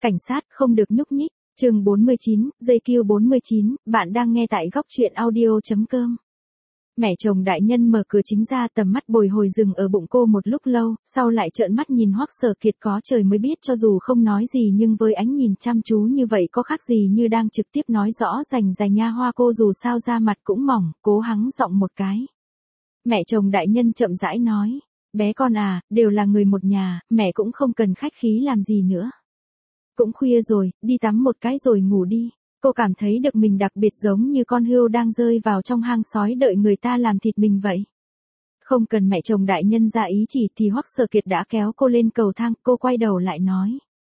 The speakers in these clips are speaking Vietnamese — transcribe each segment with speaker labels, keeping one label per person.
Speaker 1: Cảnh sát không được nhúc nhích. Chương 49, dây Q 49, bạn đang nghe tại góc truyện audio.com. Mẹ chồng đại nhân mở cửa chính ra, tầm mắt bồi hồi dừng ở bụng cô một lúc lâu, sau lại trợn mắt nhìn Hoắc Sở Kiệt, có trời mới biết cho dù không nói gì nhưng với ánh nhìn chăm chú như vậy có khác gì như đang trực tiếp nói rõ rành rành nha hoa. Cô dù sao da mặt cũng mỏng, cố hắng giọng một cái. Mẹ chồng đại nhân chậm rãi nói, bé con à, đều là người một nhà, mẹ cũng không cần khách khí làm gì nữa. Cũng khuya rồi, đi tắm một cái rồi ngủ đi. Cô cảm thấy được mình đặc biệt giống như con hươu đang rơi vào trong hang sói đợi người ta làm thịt mình vậy. Không cần mẹ chồng đại nhân ra ý chỉ thì Hoắc Sở Kiệt đã kéo cô lên cầu thang. Cô quay đầu lại nói,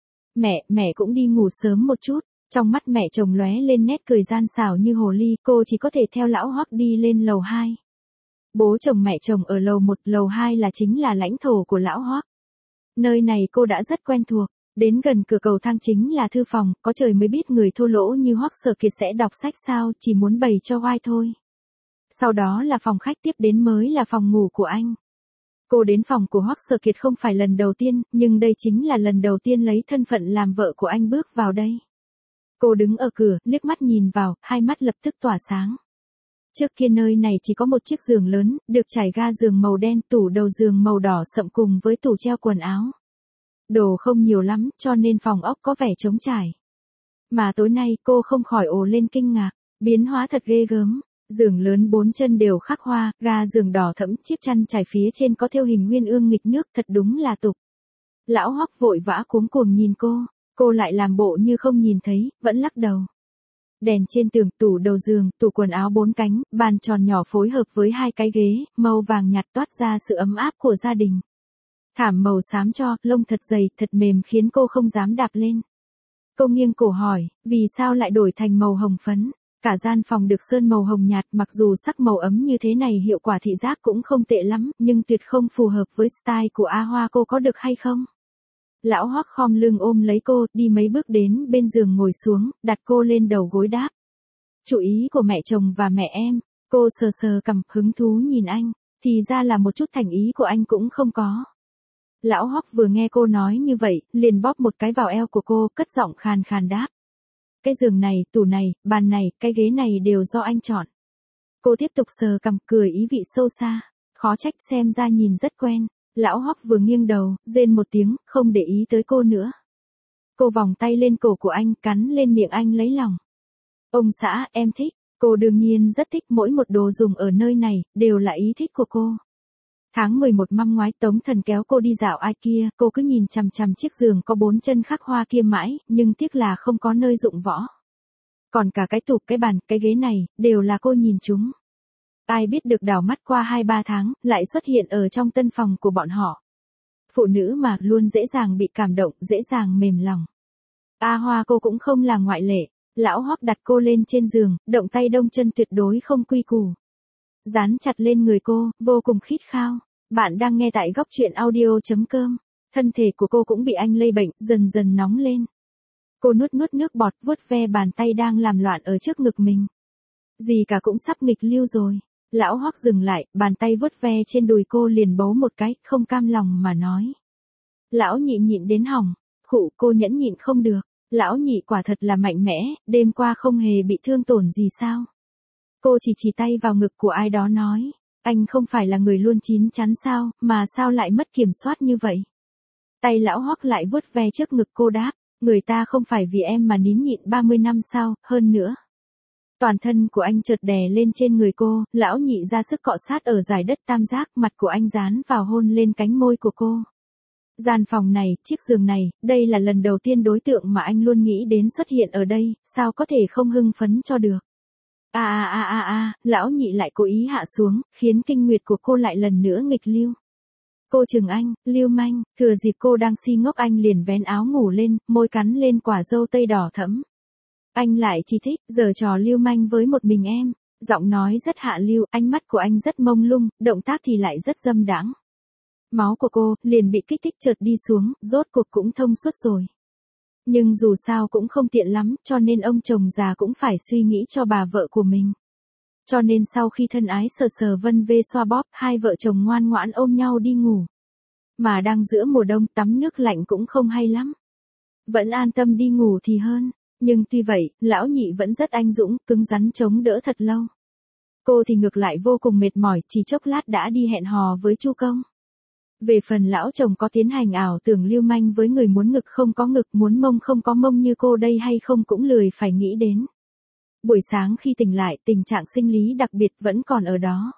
Speaker 1: mẹ cũng đi ngủ sớm một chút. Trong mắt mẹ chồng lóe lên nét cười gian xảo như hồ ly. Cô chỉ có thể theo lão Hoắc đi lên lầu 2. Bố chồng mẹ chồng ở lầu 1, lầu 2 chính là lãnh thổ của lão Hoắc. Nơi này cô đã rất quen thuộc. Đến gần cửa cầu thang chính là thư phòng, có trời mới biết người thô lỗ như Hoắc Sở Kiệt sẽ đọc sách sao, chỉ muốn bày cho oai thôi. Sau đó là phòng khách, tiếp đến mới là phòng ngủ của anh. Cô đến phòng của Hoắc Sở Kiệt không phải lần đầu tiên, nhưng đây chính là lần đầu tiên lấy thân phận làm vợ của anh bước vào đây. Cô đứng ở cửa, liếc mắt nhìn vào, hai mắt lập tức tỏa sáng. Trước kia nơi này chỉ có một chiếc giường lớn, được trải ga giường màu đen, tủ đầu giường màu đỏ sậm cùng với tủ treo quần áo. Đồ không nhiều lắm, cho nên phòng ốc có vẻ trống trải. Mà tối nay cô không khỏi ồ lên kinh ngạc, biến hóa thật ghê gớm. Giường lớn 4 chân đều khắc hoa, ga giường đỏ thẫm, chiếc chăn trải phía trên có thêu hình nguyên ương nghịch nước, thật đúng là tục. Lão Hoắc vội vã cuống cuồng nhìn cô lại làm bộ như không nhìn thấy, vẫn lắc đầu. Đèn trên tường, tủ đầu giường, tủ quần áo 4 cánh, bàn tròn nhỏ phối hợp với 2 cái ghế, màu vàng nhạt toát ra sự ấm áp của gia đình. Thảm màu xám cho, lông thật dày, thật mềm khiến cô không dám đạp lên. Cô nghiêng cổ hỏi, vì sao lại đổi thành màu hồng phấn? Cả gian phòng được sơn màu hồng nhạt, mặc dù sắc màu ấm như thế này hiệu quả thị giác cũng không tệ lắm, nhưng tuyệt không phù hợp với style của A Hoa, cô có được hay không? Lão Hoắc khom lưng ôm lấy cô, đi mấy bước đến bên giường ngồi xuống, đặt cô lên đầu gối đáp. Chủ ý của mẹ chồng và mẹ em. Cô sờ sờ cằm, hứng thú nhìn anh, thì ra là một chút thành ý của anh cũng không có. Lão Hoắc vừa nghe cô nói như vậy, liền bóp một cái vào eo của cô, cất giọng khàn khàn đáp. Cái giường này, tủ này, bàn này, cái ghế này đều do anh chọn. Cô tiếp tục sờ cằm, cười ý vị sâu xa. Khó trách xem ra nhìn rất quen. Lão Hoắc vừa nghiêng đầu, rên một tiếng, không để ý tới cô nữa. Cô vòng tay lên cổ của anh, cắn lên miệng anh lấy lòng. Ông xã, em thích. Cô đương nhiên rất thích, mỗi một đồ dùng ở nơi này, đều là ý thích của cô. Tháng 11 năm ngoái Tống Thần kéo cô đi dạo IKEA, cô cứ nhìn chằm chằm chiếc giường có 4 chân khắc hoa kia mãi, nhưng tiếc là không có nơi dụng võ. Còn cả cái tủ, cái bàn, cái ghế này, đều là cô nhìn chúng. Ai biết được đảo mắt qua 2-3 tháng, lại xuất hiện ở trong tân phòng của bọn họ. Phụ nữ mà, luôn dễ dàng bị cảm động, dễ dàng mềm lòng. A Hoa cô cũng không là ngoại lệ. Lão Hoắc đặt cô lên trên giường, động tay đông chân tuyệt đối không quy củ. Dán chặt lên người cô, vô cùng khít khao. Bạn đang nghe tại góc truyện audio.com. Thân thể của cô cũng bị anh lây bệnh, dần dần nóng lên. Cô nuốt nước bọt, vuốt ve bàn tay đang làm loạn ở trước ngực mình. Gì cả cũng sắp nghịch lưu rồi. Lão Hoắc dừng lại, bàn tay vuốt ve trên đùi cô liền bấu một cái, không cam lòng mà nói. Lão nhị nhịn đến hỏng. Khụ, cô nhẫn nhịn không được. Lão nhị quả thật là mạnh mẽ, đêm qua không hề bị thương tổn gì sao? Cô chỉ tay vào ngực của ai đó nói, anh không phải là người luôn chín chắn sao, mà sao lại mất kiểm soát như vậy? Tay lão Hoắc lại vuốt ve trước ngực cô đáp, người ta không phải vì em mà nín nhịn 30 năm sao, hơn nữa. Toàn thân của anh chợt đè lên trên người cô, lão nhị ra sức cọ sát ở dải đất tam giác, mặt của anh dán vào hôn lên cánh môi của cô. Gian phòng này, chiếc giường này, đây là lần đầu tiên đối tượng mà anh luôn nghĩ đến xuất hiện ở đây, sao có thể không hưng phấn cho được. Lão nhị lại cố ý hạ xuống, khiến kinh nguyệt của cô lại lần nữa nghịch lưu. Cô chừng anh, lưu manh, thừa dịp cô đang si ngốc anh liền vén áo ngủ lên, môi cắn lên quả dâu tây đỏ thẫm. Anh lại chỉ thích, giở trò lưu manh với một mình em. Giọng nói rất hạ lưu, ánh mắt của anh rất mông lung, động tác thì lại rất dâm đãng. Máu của cô, liền bị kích thích chợt đi xuống, rốt cuộc cũng thông suốt rồi. Nhưng dù sao cũng không tiện lắm, cho nên ông chồng già cũng phải suy nghĩ cho bà vợ của mình. Cho nên sau khi thân ái sờ sờ vân vê xoa bóp, hai vợ chồng ngoan ngoãn ôm nhau đi ngủ. Mà đang giữa mùa đông tắm nước lạnh cũng không hay lắm. Vẫn an tâm đi ngủ thì hơn. Nhưng tuy vậy, lão nhị vẫn rất anh dũng, cứng rắn chống đỡ thật lâu. Cô thì ngược lại vô cùng mệt mỏi, chỉ chốc lát đã đi hẹn hò với Chu Công. Về phần lão chồng có tiến hành ảo tưởng lưu manh với người muốn ngực không có ngực, muốn mông không có mông như cô đây hay không cũng lười phải nghĩ đến. Buổi sáng khi tỉnh lại, tình trạng sinh lý đặc biệt vẫn còn ở đó.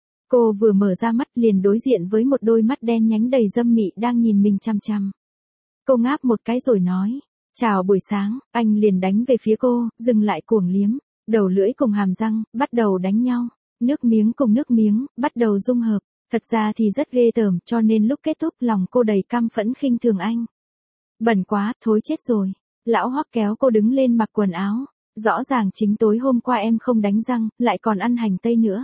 Speaker 1: Cô vừa mở ra mắt liền đối diện với một đôi mắt đen nhánh đầy dâm mị đang nhìn mình chằm chằm. Cô ngáp một cái rồi nói, chào buổi sáng, anh liền đánh về phía cô, dừng lại cuồng liếm, đầu lưỡi cùng hàm răng, bắt đầu đánh nhau, nước miếng cùng nước miếng, bắt đầu dung hợp. Thật ra thì rất ghê tởm, cho nên lúc kết thúc lòng cô đầy căm phẫn khinh thường anh. Bẩn quá, thối chết rồi. Lão Hoắc kéo cô đứng lên mặc quần áo. Rõ ràng chính tối hôm qua em không đánh răng, lại còn ăn hành tây nữa.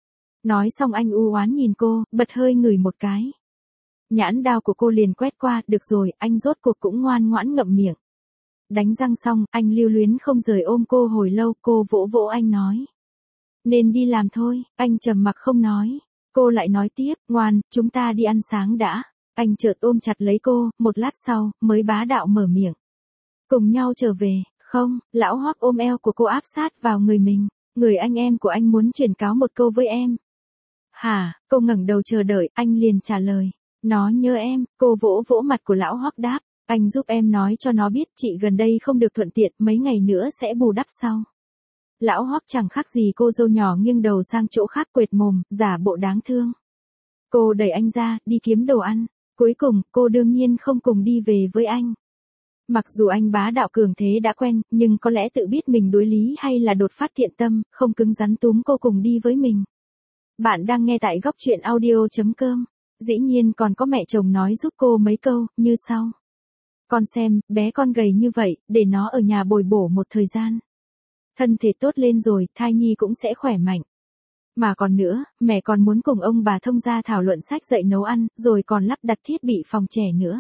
Speaker 1: Nói xong anh u oán nhìn cô, bật hơi ngửi một cái. Nhãn đao của cô liền quét qua, được rồi, anh rốt cuộc cũng ngoan ngoãn ngậm miệng. Đánh răng xong, anh lưu luyến không rời ôm cô hồi lâu, cô vỗ vỗ anh nói. Nên đi làm thôi, anh trầm mặc không nói. Cô lại nói tiếp, ngoan, chúng ta đi ăn sáng đã. Anh chợt ôm chặt lấy cô, một lát sau, mới bá đạo mở miệng. Cùng nhau trở về, không, lão Hoắc ôm eo của cô áp sát vào người mình. Người anh em của anh muốn truyền cáo một câu với em. Hả, cô ngẩng đầu chờ đợi, anh liền trả lời. Nó nhớ em, cô vỗ vỗ mặt của lão Hoắc đáp. Anh giúp em nói cho nó biết chị gần đây không được thuận tiện, mấy ngày nữa sẽ bù đắp sau. Lão Hoắc chẳng khác gì cô dâu nhỏ nghiêng đầu sang chỗ khác quệt mồm, giả bộ đáng thương. Cô đẩy anh ra, đi kiếm đồ ăn. Cuối cùng, cô đương nhiên không cùng đi về với anh. Mặc dù anh bá đạo cường thế đã quen, nhưng có lẽ tự biết mình đối lý hay là đột phát thiện tâm, không cứng rắn túm cô cùng đi với mình. Bạn đang nghe tại góc truyện audio.com. Dĩ nhiên còn có mẹ chồng nói giúp cô mấy câu, như sau. Con xem, bé con gầy như vậy, để nó ở nhà bồi bổ một thời gian. Thân thể tốt lên rồi, thai nhi cũng sẽ khỏe mạnh. Mà còn nữa, mẹ còn muốn cùng ông bà thông gia thảo luận sách dạy nấu ăn, rồi còn lắp đặt thiết bị phòng trẻ nữa.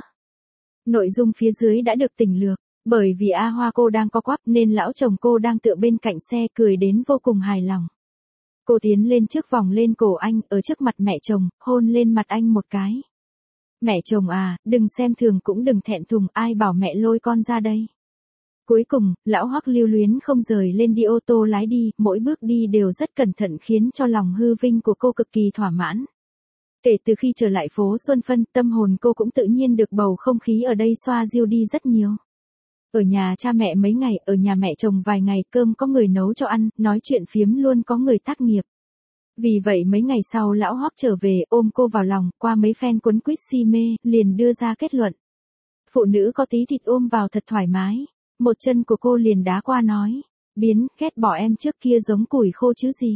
Speaker 1: Nội dung phía dưới đã được tỉnh lược, bởi vì A Hoa cô đang co quắp nên lão chồng cô đang tựa bên cạnh xe cười đến vô cùng hài lòng. Cô tiến lên trước vòng lên cổ anh, ở trước mặt mẹ chồng, hôn lên mặt anh một cái. Mẹ chồng à, đừng xem thường cũng đừng thẹn thùng, ai bảo mẹ lôi con ra đây. Cuối cùng, lão Hoắc lưu luyến không rời lên đi ô tô lái đi, mỗi bước đi đều rất cẩn thận khiến cho lòng hư vinh của cô cực kỳ thỏa mãn. Kể từ khi trở lại phố Xuân Phân, tâm hồn cô cũng tự nhiên được bầu không khí ở đây xoa dịu đi rất nhiều. Ở nhà cha mẹ mấy ngày, ở nhà mẹ chồng vài ngày, cơm có người nấu cho ăn, nói chuyện phiếm luôn có người tác nghiệp. Vì vậy mấy ngày sau lão Hoắc trở về, ôm cô vào lòng, qua mấy phen quấn quýt si mê, liền đưa ra kết luận. Phụ nữ có tí thịt ôm vào thật thoải mái. Một chân của cô liền đá qua nói. Biến, ghét bỏ em trước kia giống củi khô chứ gì.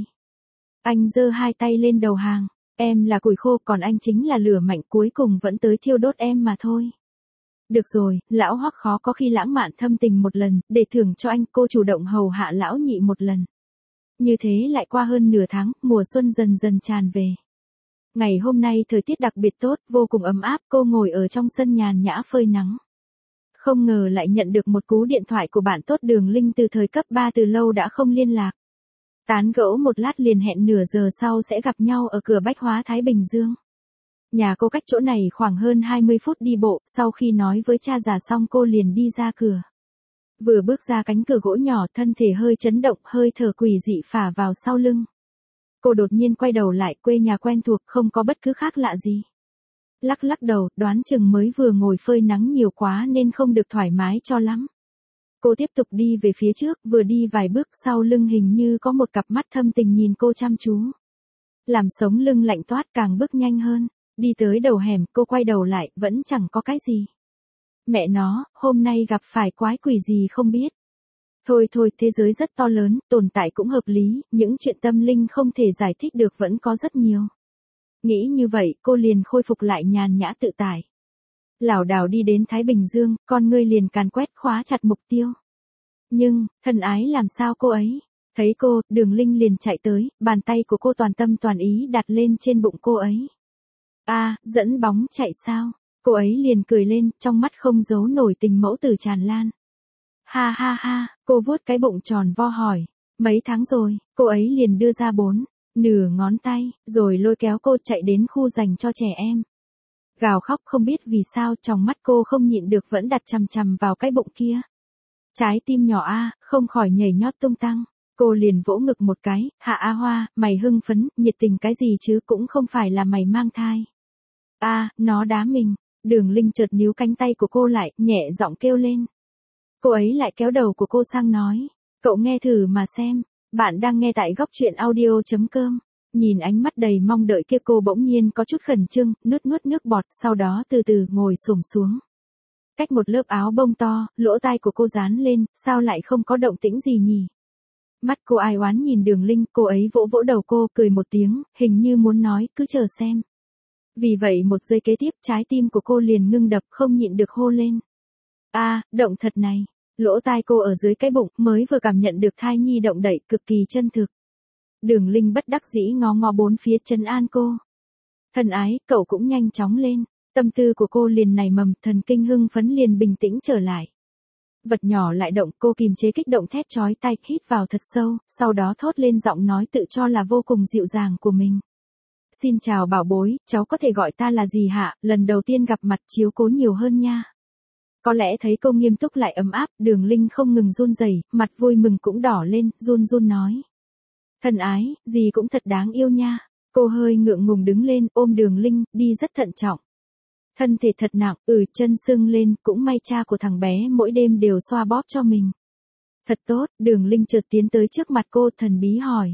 Speaker 1: Anh giơ hai tay lên đầu hàng. Em là củi khô, còn anh chính là lửa mạnh, cuối cùng vẫn tới thiêu đốt em mà thôi. Được rồi, lão Hoắc khó có khi lãng mạn thâm tình một lần, để thưởng cho anh, cô chủ động hầu hạ lão nhị một lần. Như thế lại qua hơn nửa tháng, mùa xuân dần dần tràn về. Ngày hôm nay thời tiết đặc biệt tốt, vô cùng ấm áp, cô ngồi ở trong sân nhàn nhã phơi nắng. Không ngờ lại nhận được một cú điện thoại của bạn tốt Đường Linh từ thời cấp 3 từ lâu đã không liên lạc. Tán gẫu một lát liền hẹn nửa giờ sau sẽ gặp nhau ở cửa Bách Hóa Thái Bình Dương. Nhà cô cách chỗ này khoảng hơn 20 phút đi bộ, sau khi nói với cha già xong cô liền đi ra cửa. Vừa bước ra cánh cửa gỗ nhỏ, thân thể hơi chấn động, hơi thở quỷ dị phả vào sau lưng. Cô đột nhiên quay đầu lại, quê nhà quen thuộc, không có bất cứ khác lạ gì. Lắc lắc đầu, đoán chừng mới vừa ngồi phơi nắng nhiều quá nên không được thoải mái cho lắm. Cô tiếp tục đi về phía trước, vừa đi vài bước sau lưng hình như có một cặp mắt thâm tình nhìn cô chăm chú. Làm sống lưng lạnh toát, càng bước nhanh hơn. Đi tới đầu hẻm, cô quay đầu lại, vẫn chẳng có cái gì. Mẹ nó, hôm nay gặp phải quái quỷ gì không biết. Thôi thôi, thế giới rất to lớn, tồn tại cũng hợp lý, những chuyện tâm linh không thể giải thích được vẫn có rất nhiều. Nghĩ như vậy, cô liền khôi phục lại nhàn nhã tự tại. Lảo đảo đi đến Thái Bình Dương, con ngươi liền càn quét khóa chặt mục tiêu. Nhưng, thân ái làm sao cô ấy? Thấy cô, Đường Linh liền chạy tới, bàn tay của cô toàn tâm toàn ý đặt lên trên bụng cô ấy. Dẫn bóng chạy sao? Cô ấy liền cười lên, trong mắt không giấu nổi tình mẫu tử tràn lan. Ha ha ha, cô vuốt cái bụng tròn vo hỏi. Mấy tháng rồi, cô ấy liền đưa ra 4 nửa ngón tay, rồi lôi kéo cô chạy đến khu dành cho trẻ em. Gào khóc không biết vì sao tròng mắt cô không nhịn được vẫn đặt chằm chằm vào cái bụng kia. Trái tim nhỏ không khỏi nhảy nhót tung tăng. Cô liền vỗ ngực một cái, Hạ A Hoa, mày hưng phấn, nhiệt tình cái gì chứ cũng không phải là mày mang thai. Nó đá mình. Đường Linh chợt níu cánh tay của cô lại, nhẹ giọng kêu lên. Cô ấy lại kéo đầu của cô sang nói. Cậu nghe thử mà xem, bạn đang nghe tại góc truyện audio.com. Nhìn ánh mắt đầy mong đợi kia cô bỗng nhiên có chút khẩn trương, nuốt nước bọt, sau đó từ từ ngồi xổm xuống. Cách một lớp áo bông to, lỗ tai của cô dán lên, sao lại không có động tĩnh gì nhỉ? Mắt cô ai oán nhìn Đường Linh, cô ấy vỗ vỗ đầu cô, cười một tiếng, hình như muốn nói, cứ chờ xem. Vì vậy một giây kế tiếp trái tim của cô liền ngưng đập không nhịn được hô lên. Động thật này. Lỗ tai cô ở dưới cái bụng mới vừa cảm nhận được thai nhi động đậy cực kỳ chân thực. Đường Linh bất đắc dĩ ngó ngó bốn phía trấn an cô. Thân ái, cậu cũng nhanh chóng lên. Tâm tư của cô liền nảy mầm, thần kinh hưng phấn liền bình tĩnh trở lại. Vật nhỏ lại động, cô kìm chế kích động thét chói tai, hít vào thật sâu, sau đó thốt lên giọng nói tự cho là vô cùng dịu dàng của mình. Xin chào bảo bối, cháu có thể gọi ta là gì hả, lần đầu tiên gặp mặt chiếu cố nhiều hơn nha. Có lẽ thấy cô nghiêm túc lại ấm áp, Đường Linh không ngừng run rẩy, mặt vui mừng cũng đỏ lên, run run nói. Thân ái, gì cũng thật đáng yêu nha. Cô hơi ngượng ngùng đứng lên, ôm Đường Linh, đi rất thận trọng. Thân thể thật nặng, chân sưng lên, cũng may cha của thằng bé mỗi đêm đều xoa bóp cho mình. Thật tốt, Đường Linh chợt tiến tới trước mặt cô, thần bí hỏi.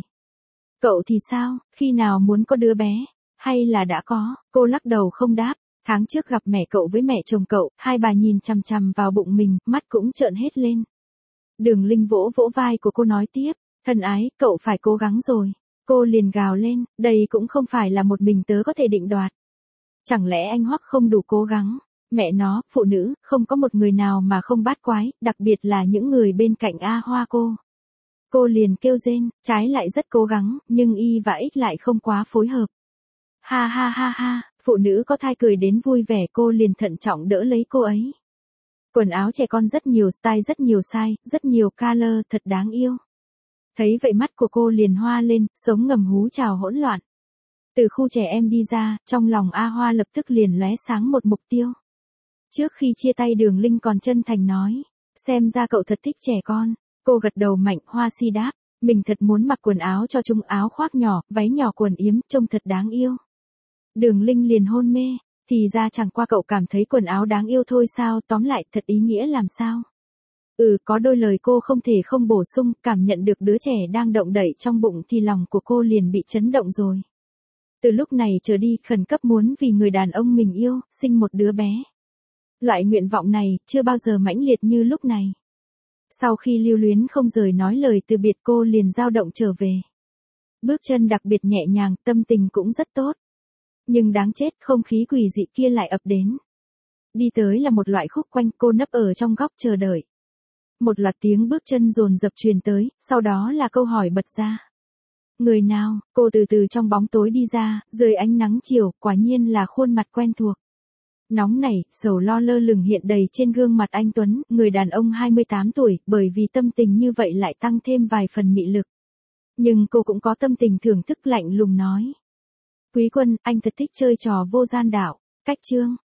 Speaker 1: Cậu thì sao, khi nào muốn có đứa bé, hay là đã có? Cô lắc đầu không đáp. Tháng trước gặp mẹ cậu với mẹ chồng cậu, hai bà nhìn chằm chằm vào bụng mình, mắt cũng trợn hết lên. Đường Linh vỗ vỗ vai của cô nói tiếp, thân ái, cậu phải cố gắng rồi. Cô liền gào lên, đây cũng không phải là một mình tớ có thể định đoạt. Chẳng lẽ anh Hoắc không đủ cố gắng? Mẹ nó, phụ nữ, không có một người nào mà không bát quái, đặc biệt là những người bên cạnh A Hoa cô. Cô liền kêu rên, trái lại rất cố gắng, nhưng Y và X lại không quá phối hợp. Ha ha ha ha, phụ nữ có thai cười đến vui vẻ, cô liền thận trọng đỡ lấy cô ấy. Quần áo trẻ con rất nhiều style, rất nhiều size, rất nhiều color, thật đáng yêu. Thấy vậy mắt của cô liền hoa lên, sống ngầm hú trào hỗn loạn. Từ khu trẻ em đi ra, trong lòng A Hoa lập tức liền lóe sáng một mục tiêu. Trước khi chia tay Đường Linh còn chân thành nói, xem ra cậu thật thích trẻ con. Cô gật đầu mạnh, Hoa si đáp, mình thật muốn mặc quần áo cho chúng, áo khoác nhỏ, váy nhỏ quần yếm, trông thật đáng yêu. Đường Linh liền hôn mê, thì ra chẳng qua cậu cảm thấy quần áo đáng yêu thôi sao, tóm lại thật ý nghĩa làm sao. Có đôi lời cô không thể không bổ sung, cảm nhận được đứa trẻ đang động đậy trong bụng thì lòng của cô liền bị chấn động rồi. Từ lúc này trở đi khẩn cấp muốn vì người đàn ông mình yêu, sinh một đứa bé. Loại nguyện vọng này, chưa bao giờ mãnh liệt như lúc này. Sau khi lưu luyến không rời nói lời từ biệt cô liền dao động trở về. Bước chân đặc biệt nhẹ nhàng, tâm tình cũng rất tốt. Nhưng đáng chết, không khí quỷ dị kia lại ập đến. Đi tới là một loại khúc quanh, cô nấp ở trong góc chờ đợi. Một loạt tiếng bước chân dồn dập truyền tới, sau đó là câu hỏi bật ra. Người nào? Cô từ từ trong bóng tối đi ra, dưới ánh nắng chiều, quả nhiên là khuôn mặt quen thuộc. Nóng nảy, sầu lo lơ lửng hiện đầy trên gương mặt anh Tuấn, người đàn ông 28 tuổi, bởi vì tâm tình như vậy lại tăng thêm vài phần mị lực. Nhưng cô cũng có tâm tình thưởng thức, lạnh lùng nói. Quý Quân, anh thật thích chơi trò vô gian đạo. Cách chương.